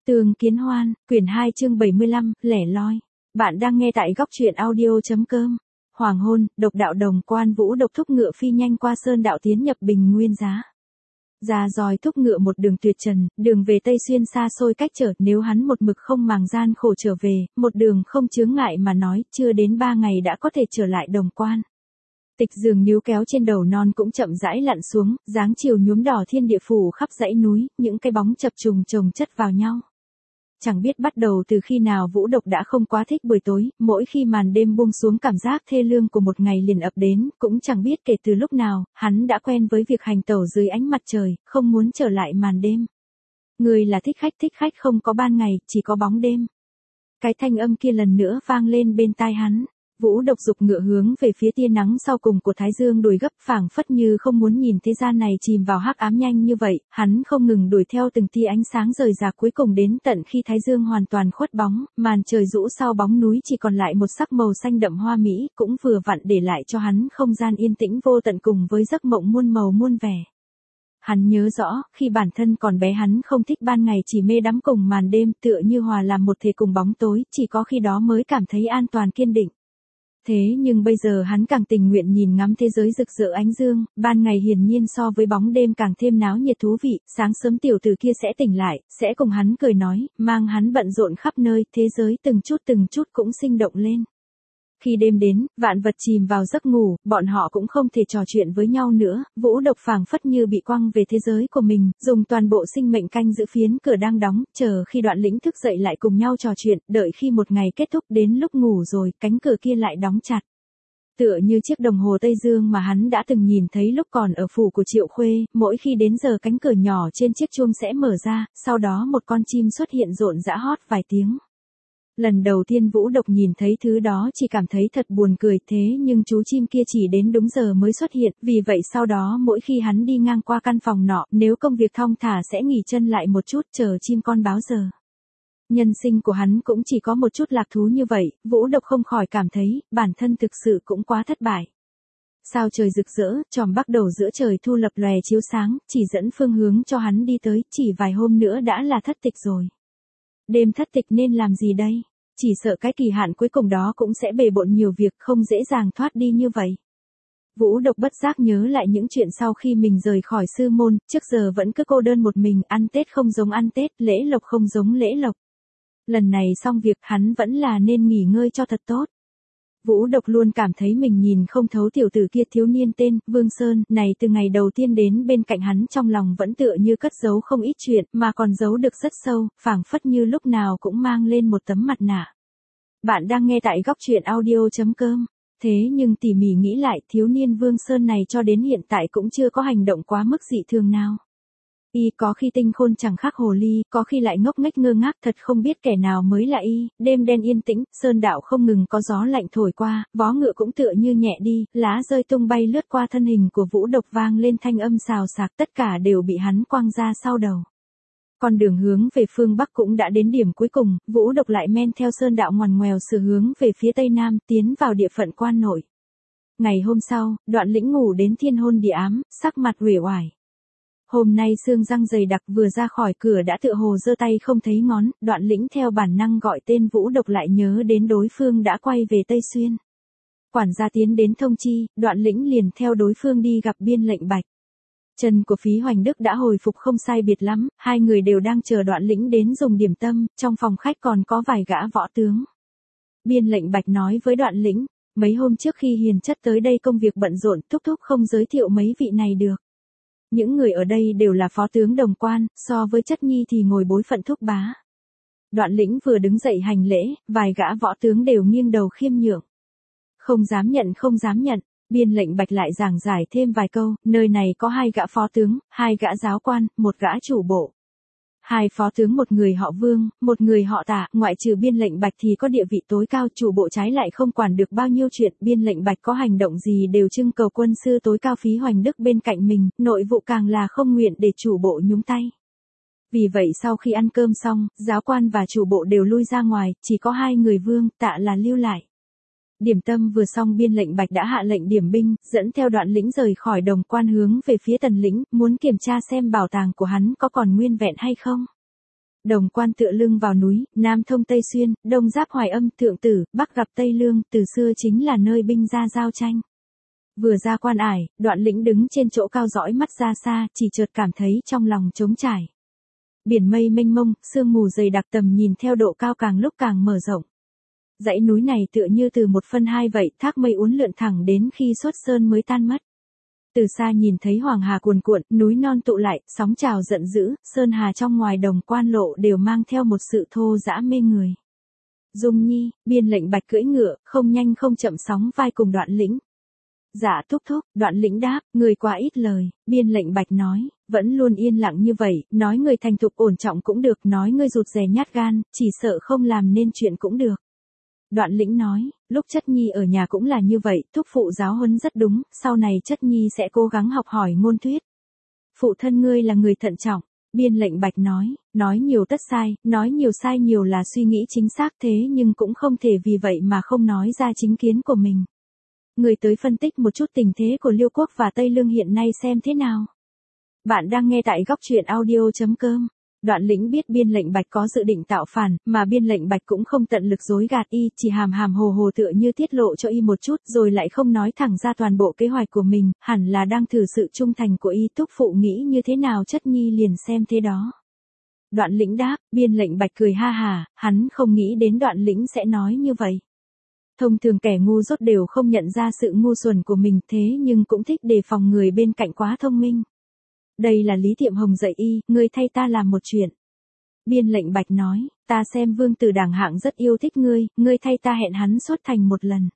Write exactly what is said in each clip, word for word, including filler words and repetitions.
Tường Kiến Hoan, quyển hai chương bảy mươi lăm, lẻ loi. Bạn đang nghe tại góc truyện audio.com. Hoàng hôn, độc đạo đồng quan Vũ Độc thúc ngựa phi nhanh qua sơn đạo tiến nhập Bình Nguyên Giá. Ra roi thúc ngựa một đường tuyệt trần, đường về Tây Xuyên xa xôi cách trở, nếu hắn một mực không màng gian khổ trở về, một đường không chướng ngại mà nói, chưa đến ba ngày đã có thể trở lại Đồng Quan. Tịch giường níu kéo trên đầu non cũng chậm rãi lặn xuống, dáng chiều nhuốm đỏ thiên địa phủ khắp dãy núi, những cái bóng chập trùng chồng chất vào nhau. Chẳng biết bắt đầu từ khi nào Vũ Độc đã không quá thích buổi tối, mỗi khi màn đêm buông xuống cảm giác thê lương của một ngày liền ập đến, cũng chẳng biết kể từ lúc nào, hắn đã quen với việc hành tẩu dưới ánh mặt trời, không muốn trở lại màn đêm. Người là thích khách thích khách không có ban ngày, chỉ có bóng đêm. Cái thanh âm kia lần nữa vang lên bên tai hắn. Vũ Độc dục ngựa hướng về phía tia nắng sau cùng của Thái Dương đuổi gấp, phảng phất như không muốn nhìn thế gian này chìm vào hắc ám nhanh như vậy, hắn không ngừng đuổi theo từng tia ánh sáng rời rạc, cuối cùng đến tận khi Thái Dương hoàn toàn khuất bóng, màn trời rũ sau bóng núi chỉ còn lại một sắc màu xanh đậm hoa mỹ, cũng vừa vặn để lại cho hắn không gian yên tĩnh vô tận cùng với giấc mộng muôn màu muôn vẻ. Hắn nhớ rõ, khi bản thân còn bé hắn không thích ban ngày, chỉ mê đắm cùng màn đêm, tựa như hòa làm một thể cùng bóng tối, chỉ có khi đó mới cảm thấy an toàn kiên định. Thế nhưng bây giờ hắn càng tình nguyện nhìn ngắm thế giới rực rỡ ánh dương, ban ngày hiển nhiên so với bóng đêm càng thêm náo nhiệt thú vị, sáng sớm tiểu tử kia sẽ tỉnh lại, sẽ cùng hắn cười nói, mang hắn bận rộn khắp nơi, thế giới từng chút từng chút cũng sinh động lên. Khi đêm đến, vạn vật chìm vào giấc ngủ, bọn họ cũng không thể trò chuyện với nhau nữa, Vũ Độc phảng phất như bị quăng về thế giới của mình, dùng toàn bộ sinh mệnh canh giữ phiến cửa đang đóng, chờ khi Đoạn Lĩnh thức dậy lại cùng nhau trò chuyện, đợi khi một ngày kết thúc đến lúc ngủ rồi, cánh cửa kia lại đóng chặt. Tựa như chiếc đồng hồ Tây Dương mà hắn đã từng nhìn thấy lúc còn ở phủ của Triệu Khuê, mỗi khi đến giờ cánh cửa nhỏ trên chiếc chuông sẽ mở ra, sau đó một con chim xuất hiện rộn rã hót vài tiếng. Lần đầu tiên Vũ Độc nhìn thấy thứ đó chỉ cảm thấy thật buồn cười, thế nhưng chú chim kia chỉ đến đúng giờ mới xuất hiện, vì vậy sau đó mỗi khi hắn đi ngang qua căn phòng nọ, nếu công việc thong thả sẽ nghỉ chân lại một chút chờ chim con báo giờ. Nhân sinh của hắn cũng chỉ có một chút lạc thú như vậy, Vũ Độc không khỏi cảm thấy, bản thân thực sự cũng quá thất bại. Sao trời rực rỡ, chòm bắc đầu giữa trời thu lập lòe chiếu sáng, chỉ dẫn phương hướng cho hắn đi tới, chỉ vài hôm nữa đã là thất tịch rồi. Đêm thất tịch nên làm gì đây? Chỉ sợ cái kỳ hạn cuối cùng đó cũng sẽ bề bộn nhiều việc, không dễ dàng thoát đi như vậy. Vũ Độc bất giác nhớ lại những chuyện sau khi mình rời khỏi sư môn, trước giờ vẫn cứ cô đơn một mình, ăn Tết không giống ăn Tết, lễ lộc không giống lễ lộc. Lần này xong việc hắn vẫn là nên nghỉ ngơi cho thật tốt. Vũ Độc luôn cảm thấy mình nhìn không thấu tiểu tử kia thiếu niên tên Vương Sơn này, từ ngày đầu tiên đến bên cạnh hắn trong lòng vẫn tựa như cất giấu không ít chuyện, mà còn giấu được rất sâu, phảng phất như lúc nào cũng mang lên một tấm mặt nạ. Bạn đang nghe tại góc truyện audio.com. Thế nhưng tỉ mỉ nghĩ lại, thiếu niên Vương Sơn này cho đến hiện tại cũng chưa có hành động quá mức dị thường nào. Y có khi tinh khôn chẳng khác hồ ly, có khi lại ngốc nghếch ngơ ngác, thật không biết kẻ nào mới là y. Đêm đen yên tĩnh, sơn đạo không ngừng có gió lạnh thổi qua, vó ngựa cũng tựa như nhẹ đi, lá rơi tung bay lướt qua thân hình của Vũ Độc, vang lên thanh âm xào xạc, tất cả đều bị hắn quăng ra sau đầu. Con đường hướng về phương Bắc cũng đã đến điểm cuối cùng, Vũ Độc lại men theo sơn đạo ngoằn ngoèo sửa hướng về phía Tây Nam, tiến vào địa phận Quan Nội. Ngày hôm sau, Đoạn Lĩnh ngủ đến thiên hôn địa ám, sắc mặt uể oải. Hôm nay sương răng dày đặc, vừa ra khỏi cửa đã tựa hồ giơ tay không thấy ngón, Đoạn Lĩnh theo bản năng gọi tên Vũ Độc, lại nhớ đến đối phương đã quay về Tây Xuyên. Quản gia tiến đến thông chi, Đoạn Lĩnh liền theo đối phương đi gặp Biên Lệnh Bạch. Chân của Phí Hoành Đức đã hồi phục không sai biệt lắm, hai người đều đang chờ Đoạn Lĩnh đến dùng điểm tâm, trong phòng khách còn có vài gã võ tướng. Biên Lệnh Bạch nói với Đoạn Lĩnh, mấy hôm trước khi Hiền chất tới đây công việc bận rộn, thúc thúc không giới thiệu mấy vị này được. Những người ở đây đều là phó tướng Đồng Quan, so với Chất Nhi thì ngồi bối phận thúc bá. Đoạn Lĩnh vừa đứng dậy hành lễ, vài gã võ tướng đều nghiêng đầu khiêm nhượng. Không dám nhận không dám nhận. Biên Lệnh Bạch lại giảng giải thêm vài câu, nơi này có hai gã phó tướng, hai gã giáo quan, một gã chủ bộ. Hai phó tướng, một người họ Vương, một người họ Tạ, ngoại trừ Biên Lệnh Bạch thì có địa vị tối cao, chủ bộ trái lại không quản được bao nhiêu chuyện, Biên Lệnh Bạch có hành động gì đều trưng cầu quân sư tối cao Phí Hoành Đức bên cạnh mình, nội vụ càng là không nguyện để chủ bộ nhúng tay. Vì vậy sau khi ăn cơm xong, giáo quan và chủ bộ đều lui ra ngoài, chỉ có hai người Vương, Tạ là lưu lại. Điểm tâm vừa xong, Biên Lệnh Bạch đã hạ lệnh điểm binh, dẫn theo Đoạn Lĩnh rời khỏi Đồng Quan hướng về phía Tần Lĩnh, muốn kiểm tra xem bảo tàng của hắn có còn nguyên vẹn hay không. Đồng Quan tựa lưng vào núi, Nam thông Tây xuyên, Đông giáp Hoài Âm, Thượng Tử, Bắc gặp Tây Lương, từ xưa chính là nơi binh ra giao tranh. Vừa ra quan ải, Đoạn Lĩnh đứng trên chỗ cao dõi mắt ra xa, chỉ chợt cảm thấy trong lòng trống trải. Biển mây mênh mông, sương mù dày đặc, tầm nhìn theo độ cao càng lúc càng mở rộng. Dãy núi này tựa như từ một phân hai vậy, thác mây uốn lượn thẳng đến khi xuất sơn mới tan mất. Từ xa nhìn thấy hoàng hà cuồn cuộn, núi non tụ lại, sóng trào giận dữ, sơn hà trong ngoài Đồng Quan lộ đều mang theo một sự thô dã mê người. Dung Nhi, Biên Lệnh Bạch cưỡi ngựa, không nhanh không chậm sóng vai cùng Đoạn Lĩnh. Dạ thúc thúc, Đoạn Lĩnh đáp, người quá ít lời. Biên Lệnh Bạch nói, vẫn luôn yên lặng như vậy, nói người thành thục ổn trọng cũng được, nói người rụt rè nhát gan, chỉ sợ không làm nên chuyện cũng được. Đoạn Lĩnh nói, lúc Chất Nhi ở nhà cũng là như vậy, thúc phụ giáo huấn rất đúng, sau này Chất Nhi sẽ cố gắng học hỏi ngôn thuyết. Phụ thân ngươi là người thận trọng. Biên Lệnh Bạch nói, nói nhiều tất sai, nói nhiều sai nhiều là suy nghĩ chính xác, thế nhưng cũng không thể vì vậy mà không nói ra chính kiến của mình. Người tới phân tích một chút tình thế của Liêu quốc và Tây Lương hiện nay xem thế nào. Bạn đang nghe tại góc truyện audio chấm com. Đoạn Lĩnh biết Biên Lệnh Bạch có dự định tạo phản, mà Biên Lệnh Bạch cũng không tận lực dối gạt y, chỉ hàm hàm hồ hồ tựa như tiết lộ cho y một chút, rồi lại không nói thẳng ra toàn bộ kế hoạch của mình, hẳn là đang thử sự trung thành của y. Thúc phụ nghĩ như thế nào Chất Nhi liền xem thế đó. Đoạn Lĩnh đáp. Biên Lệnh Bạch cười ha hà, hắn không nghĩ đến Đoạn Lĩnh sẽ nói như vậy. Thông thường kẻ ngu dốt đều không nhận ra sự ngu xuẩn của mình, thế nhưng cũng thích đề phòng người bên cạnh quá thông minh. Đây là Lý Tiệm Hồng dạy y, ngươi thay ta làm một chuyện. Biên Lệnh Bạch nói, ta xem Vương Tử Đảng hạng rất yêu thích ngươi, ngươi thay ta hẹn hắn xuất thành một lần.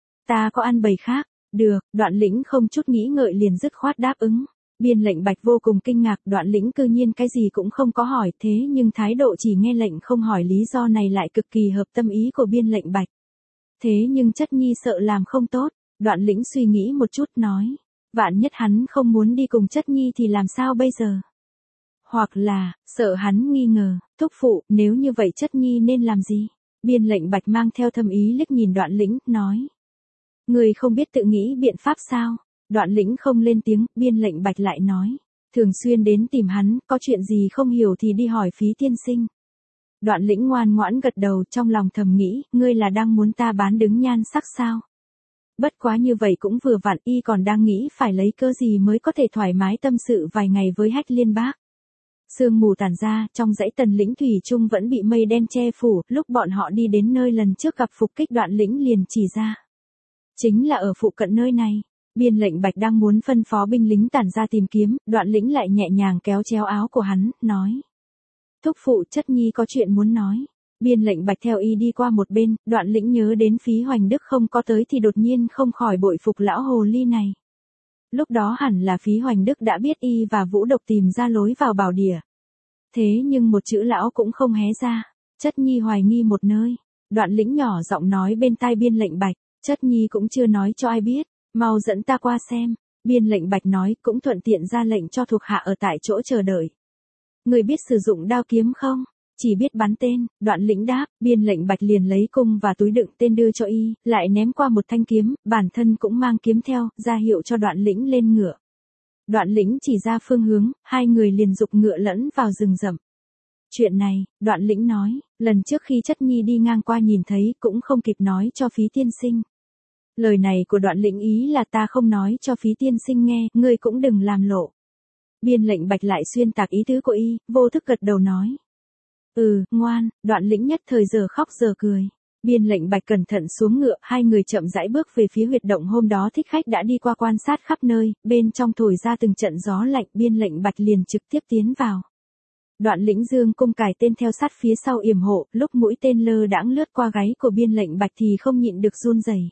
Ta có ăn bầy khác, được. Đoạn Lĩnh không chút nghĩ ngợi liền dứt khoát đáp ứng. Biên Lệnh Bạch vô cùng kinh ngạc, Đoạn Lĩnh cư nhiên cái gì cũng không có hỏi, thế nhưng thái độ chỉ nghe lệnh không hỏi lý do này lại cực kỳ hợp tâm ý của Biên Lệnh Bạch. Thế nhưng Chất Nhi sợ làm không tốt. Đoạn Lĩnh suy nghĩ một chút nói, vạn nhất hắn không muốn đi cùng Chất Nhi thì làm sao bây giờ? Hoặc là, sợ hắn nghi ngờ, thúc phụ, nếu như vậy Chất Nhi nên làm gì? Biên Lệnh Bạch mang theo thâm ý liếc nhìn Đoạn Lĩnh, nói. Người không biết tự nghĩ biện pháp sao? Đoạn Lĩnh không lên tiếng, Biên Lệnh Bạch lại nói. Thường xuyên đến tìm hắn, có chuyện gì không hiểu thì đi hỏi Phí tiên sinh. Đoạn Lĩnh ngoan ngoãn gật đầu, trong lòng thầm nghĩ, ngươi là đang muốn ta bán đứng nhan sắc sao? Bất quá như vậy cũng vừa vặn, y còn đang nghĩ phải lấy cơ gì mới có thể thoải mái tâm sự vài ngày với Hách Liên Bác. Sương mù tàn ra, trong dãy Tần Lĩnh thủy chung vẫn bị mây đen che phủ, lúc bọn họ đi đến nơi lần trước gặp phục kích Đoạn Lĩnh liền chỉ ra. Chính là ở phụ cận nơi này. Biên Lệnh Bạch đang muốn phân phó binh lính tản ra tìm kiếm, Đoạn Lĩnh lại nhẹ nhàng kéo chéo áo của hắn, nói. Thúc phụ, Chất Nhi có chuyện muốn nói. Biên Lệnh Bạch theo y đi qua một bên, Đoạn Lĩnh nhớ đến Phí Hoành Đức không có tới thì đột nhiên không khỏi bội phục lão hồ ly này. Lúc đó hẳn là Phí Hoành Đức đã biết y và Vũ Độc tìm ra lối vào bảo địa. Thế nhưng một chữ lão cũng không hé ra. Chất Nhi hoài nghi một nơi. Đoạn Lĩnh nhỏ giọng nói bên tai Biên Lệnh Bạch, Chất Nhi cũng chưa nói cho ai biết, mau dẫn ta qua xem. Biên Lệnh Bạch nói, cũng thuận tiện ra lệnh cho thuộc hạ ở tại chỗ chờ đợi. Người biết sử dụng đao kiếm không? Chỉ biết bắn tên. Đoạn Lĩnh đáp. Biên Lệnh Bạch liền lấy cung và túi đựng tên đưa cho y, lại ném qua một thanh kiếm, bản thân cũng mang kiếm theo, ra hiệu cho Đoạn Lĩnh lên ngựa. Đoạn Lĩnh chỉ ra phương hướng, hai người liền giục ngựa lẫn vào rừng rậm. Chuyện này, Đoạn Lĩnh nói, lần trước khi Chất Nhi đi ngang qua nhìn thấy, cũng không kịp nói cho Phí tiên sinh. Lời này của Đoạn Lĩnh ý là ta không nói cho Phí tiên sinh nghe, ngươi cũng đừng làm lộ. Biên Lệnh Bạch lại xuyên tạc ý tứ của y, vô thức gật đầu nói. Ừ, ngoan. Đoạn Lĩnh nhất thời giờ khóc giờ cười. Biên Lệnh Bạch cẩn thận xuống ngựa, hai người chậm rãi bước về phía huyệt động hôm đó Thích Khách đã đi qua quan sát khắp nơi, bên trong thổi ra từng trận gió lạnh, Biên Lệnh Bạch liền trực tiếp tiến vào. Đoạn Lĩnh dương cung cài tên theo sát phía sau yểm hộ, lúc mũi tên lơ đãng lướt qua gáy của Biên Lệnh Bạch thì không nhịn được run rẩy.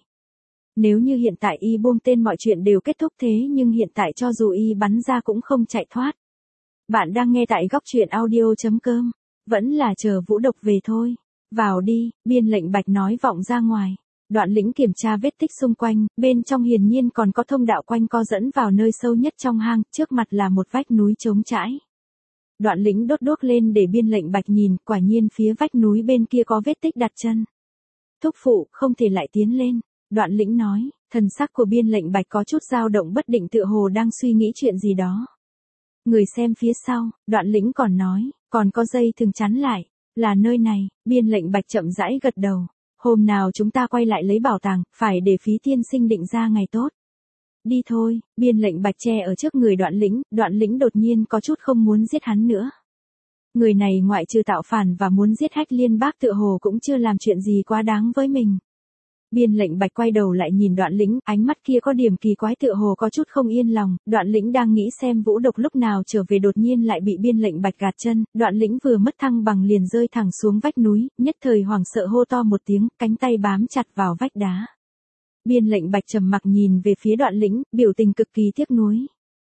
Nếu như hiện tại y buông tên mọi chuyện đều kết thúc, thế nhưng hiện tại cho dù y bắn ra cũng không chạy thoát. Bạn đang nghe tại góc truyện audio chấm com. Vẫn là chờ Vũ Độc về thôi. Vào đi. Biên Lệnh Bạch nói vọng ra ngoài. Đoạn Lĩnh kiểm tra vết tích xung quanh, bên trong hiển nhiên còn có thông đạo quanh co dẫn vào nơi sâu nhất trong hang, trước mặt là một vách núi trống trải. Đoạn Lĩnh đốt đuốc lên để Biên Lệnh Bạch nhìn, quả nhiên phía vách núi bên kia có vết tích đặt chân. Thúc phụ, không thể lại tiến lên. Đoạn Lĩnh nói, thần sắc của Biên Lệnh Bạch có chút dao động bất định, tựa hồ đang suy nghĩ chuyện gì đó. Người xem phía sau. Đoạn Lĩnh còn nói, Còn có dây thường chắn lại. Là nơi này, Biên Lệnh Bạch chậm rãi gật đầu. Hôm nào chúng ta quay lại lấy bảo tàng, phải để Phí tiên sinh định ra ngày tốt. Đi thôi, Biên Lệnh Bạch che ở trước người Đoạn Lĩnh, Đoạn Lĩnh đột nhiên có chút không muốn giết hắn nữa. Người này ngoại trừ tạo phản và muốn giết Hách Liên Bác tựa hồ cũng chưa làm chuyện gì quá đáng với mình. Biên Lệnh Bạch quay đầu lại nhìn Đoạn Lĩnh, ánh mắt kia có điểm kỳ quái tựa hồ có chút không yên lòng, Đoạn Lĩnh đang nghĩ xem Vũ Độc lúc nào trở về đột nhiên lại bị Biên Lệnh Bạch gạt chân, Đoạn Lĩnh vừa mất thăng bằng liền rơi thẳng xuống vách núi, nhất thời hoảng sợ hô to một tiếng, cánh tay bám chặt vào vách đá. Biên Lệnh Bạch trầm mặc nhìn về phía Đoạn Lĩnh, biểu tình cực kỳ tiếc nuối.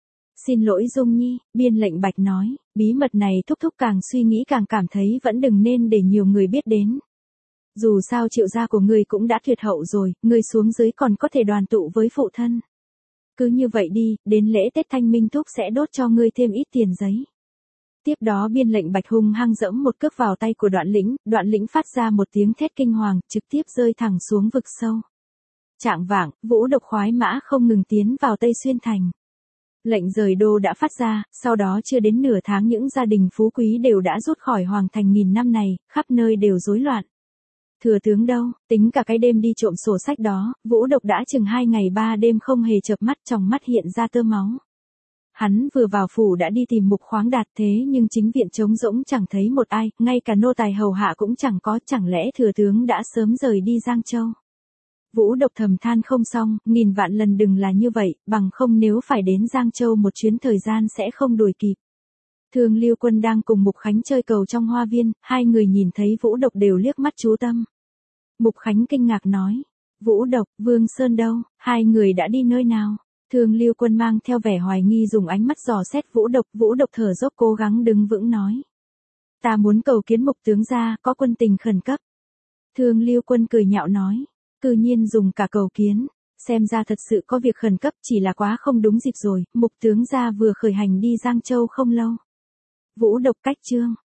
Xin lỗi Dung Nhi, Biên Lệnh Bạch nói, bí mật này thúc thúc càng suy nghĩ càng cảm thấy vẫn đừng nên để nhiều người biết đến. Dù sao Triệu gia của ngươi cũng đã tuyệt hậu rồi, ngươi xuống dưới còn có thể đoàn tụ với phụ thân. Cứ như vậy đi, đến lễ Tết Thanh Minh thúc sẽ đốt cho ngươi thêm ít tiền giấy. Tiếp đó Biên Lệnh Bạch hung hăng dẫm một cước vào tay của Đoạn Lĩnh, Đoạn Lĩnh phát ra một tiếng thét kinh hoàng, trực tiếp rơi thẳng xuống vực sâu. Trạng vạng, Vũ Độc khoái mã không ngừng tiến vào Tây Xuyên Thành. Lệnh rời đô đã phát ra, sau đó chưa đến nửa tháng những gia đình phú quý đều đã rút khỏi Hoàng Thành nghìn năm này, khắp nơi đều rối loạn. Thừa tướng đâu, tính cả cái đêm đi trộm sổ sách đó, Vũ Độc đã chừng hai ngày ba đêm không hề chợp mắt, trong mắt hiện ra tơ máu. Hắn vừa vào phủ đã đi tìm Mục Khoáng Đạt thế nhưng chính viện trống rỗng chẳng thấy một ai, ngay cả nô tài hầu hạ cũng chẳng có, chẳng lẽ thừa tướng đã sớm rời đi Giang Châu. Vũ Độc thầm than không xong, nghìn vạn lần đừng là như vậy, bằng không nếu phải đến Giang Châu một chuyến thời gian sẽ không đuổi kịp. Thương Lưu Quân đang cùng Mục Khánh chơi cầu trong hoa viên, hai người nhìn thấy Vũ Độc đều liếc mắt chú tâm. Mục Khánh kinh ngạc nói, Vũ Độc, Vương Sơn đâu, hai người đã đi nơi nào? Thương Lưu Quân mang theo vẻ hoài nghi dùng ánh mắt dò xét Vũ Độc, Vũ Độc thở dốc cố gắng đứng vững nói. Ta muốn cầu kiến Mục tướng gia, có quân tình khẩn cấp. Thương Lưu Quân cười nhạo nói, cư nhiên dùng cả cầu kiến, xem ra thật sự có việc khẩn cấp, chỉ là quá không đúng dịp rồi, Mục tướng gia vừa khởi hành đi Giang Châu không lâu. Vũ Độc cách chương